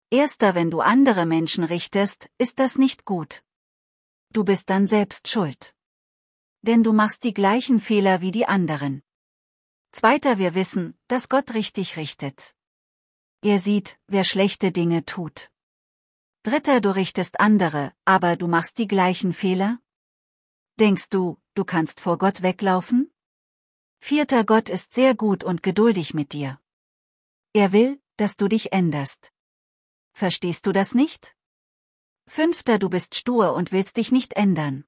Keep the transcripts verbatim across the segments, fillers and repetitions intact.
Erster, wenn du andere Menschen richtest, ist das nicht gut. Du bist dann selbst schuld. Denn du machst die gleichen Fehler wie die anderen. Zweiter, wir wissen, dass Gott richtig richtet. Er sieht, wer schlechte Dinge tut. Dritter, du richtest andere, aber du machst die gleichen Fehler? Denkst du, du kannst vor Gott weglaufen? Vierter, Gott ist sehr gut und geduldig mit dir. Er will, dass du dich änderst. Verstehst du das nicht? Fünfter, du bist stur und willst dich nicht ändern.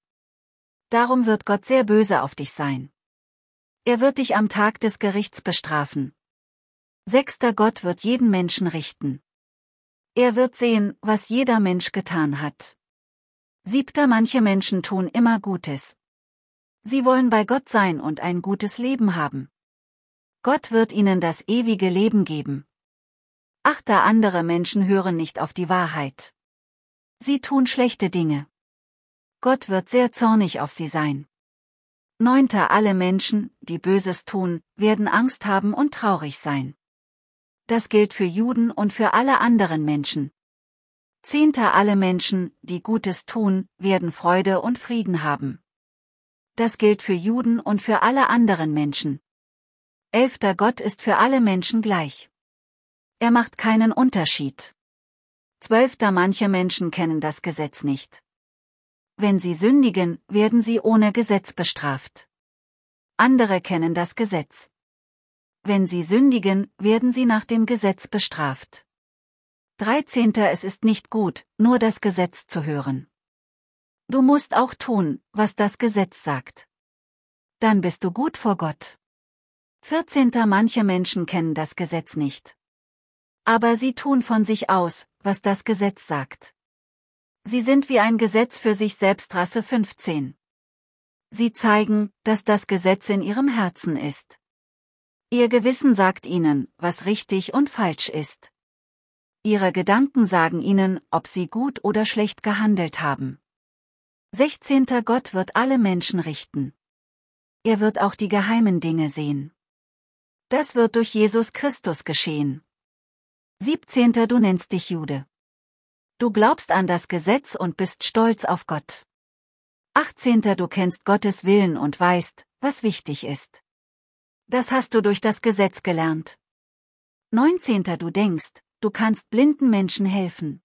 Darum wird Gott sehr böse auf dich sein. Er wird dich am Tag des Gerichts bestrafen. Sechster, Gott wird jeden Menschen richten. Er wird sehen, was jeder Mensch getan hat. Siebter, manche Menschen tun immer Gutes. Sie wollen bei Gott sein und ein gutes Leben haben. Gott wird ihnen das ewige Leben geben. Achter, andere Menschen hören nicht auf die Wahrheit. Sie tun schlechte Dinge. Gott wird sehr zornig auf sie sein. Neunter, alle Menschen, die Böses tun, werden Angst haben und traurig sein. Das gilt für Juden und für alle anderen Menschen. Zehnter, alle Menschen, die Gutes tun, werden Freude und Frieden haben. Das gilt für Juden und für alle anderen Menschen. Elfter, Gott ist für alle Menschen gleich. Er macht keinen Unterschied. Zwölfter, manche Menschen kennen das Gesetz nicht. Wenn sie sündigen, werden sie ohne Gesetz bestraft. Andere kennen das Gesetz. Wenn sie sündigen, werden sie nach dem Gesetz bestraft. Dreizehnter, es ist nicht gut, nur das Gesetz zu hören. Du musst auch tun, was das Gesetz sagt. Dann bist du gut vor Gott. Vierzehnter, manche Menschen kennen das Gesetz nicht. Aber sie tun von sich aus, was das Gesetz sagt. Sie sind wie ein Gesetz für sich selbst. Rasse fünfzehn. Sie zeigen, dass das Gesetz in ihrem Herzen ist. Ihr Gewissen sagt ihnen, was richtig und falsch ist. Ihre Gedanken sagen ihnen, ob sie gut oder schlecht gehandelt haben. Sechzehnter, Gott wird alle Menschen richten. Er wird auch die geheimen Dinge sehen. Das wird durch Jesus Christus geschehen. Siebzehnter, du nennst dich Jude. Du glaubst an das Gesetz und bist stolz auf Gott. Achtzehnter, du kennst Gottes Willen und weißt, was wichtig ist. Das hast du durch das Gesetz gelernt. Neunzehnter, du denkst, du kannst blinden Menschen helfen.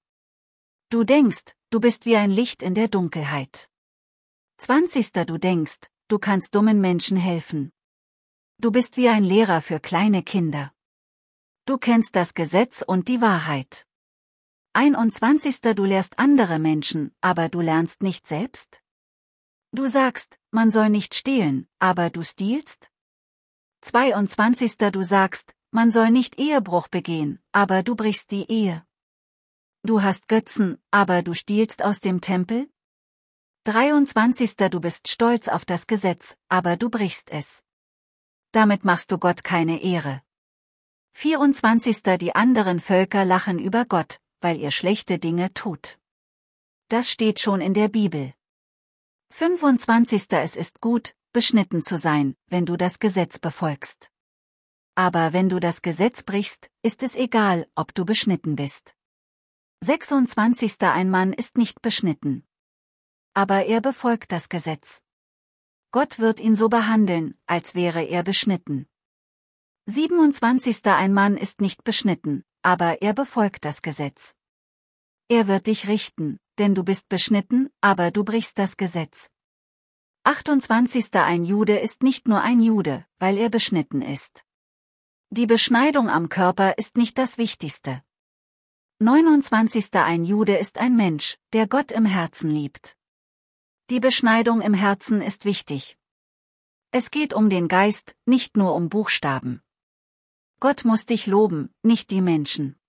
Du denkst, du bist wie ein Licht in der Dunkelheit. Zwanzigster, du denkst, du kannst dummen Menschen helfen. Du bist wie ein Lehrer für kleine Kinder. Du kennst das Gesetz und die Wahrheit. Einundzwanzigster, du lehrst andere Menschen, aber du lernst nicht selbst? Du sagst, man soll nicht stehlen, aber du stiehlst? Zweiundzwanzigster, du sagst, man soll nicht Ehebruch begehen, aber du brichst die Ehe. Du hast Götzen, aber du stiehlst aus dem Tempel? Dreiundzwanzigster, du bist stolz auf das Gesetz, aber du brichst es. Damit machst du Gott keine Ehre. Vierundzwanzigster, die anderen Völker lachen über Gott, weil ihr schlechte Dinge tut. Das steht schon in der Bibel. Fünfundzwanzigster, es ist gut, beschnitten zu sein, wenn du das Gesetz befolgst. Aber wenn du das Gesetz brichst, ist es egal, ob du beschnitten bist. sechsundzwanzigster, ein Mann ist nicht beschnitten. Aber er befolgt das Gesetz. Gott wird ihn so behandeln, als wäre er beschnitten. siebenundzwanzigster, ein Mann ist nicht beschnitten, aber er befolgt das Gesetz. Er wird dich richten, denn du bist beschnitten, aber du brichst das Gesetz. achtundzwanzigster, ein Jude ist nicht nur ein Jude, weil er beschnitten ist. Die Beschneidung am Körper ist nicht das Wichtigste. neunundzwanzigster, ein Jude ist ein Mensch, der Gott im Herzen liebt. Die Beschneidung im Herzen ist wichtig. Es geht um den Geist, nicht nur um Buchstaben. Gott muss dich loben, nicht die Menschen.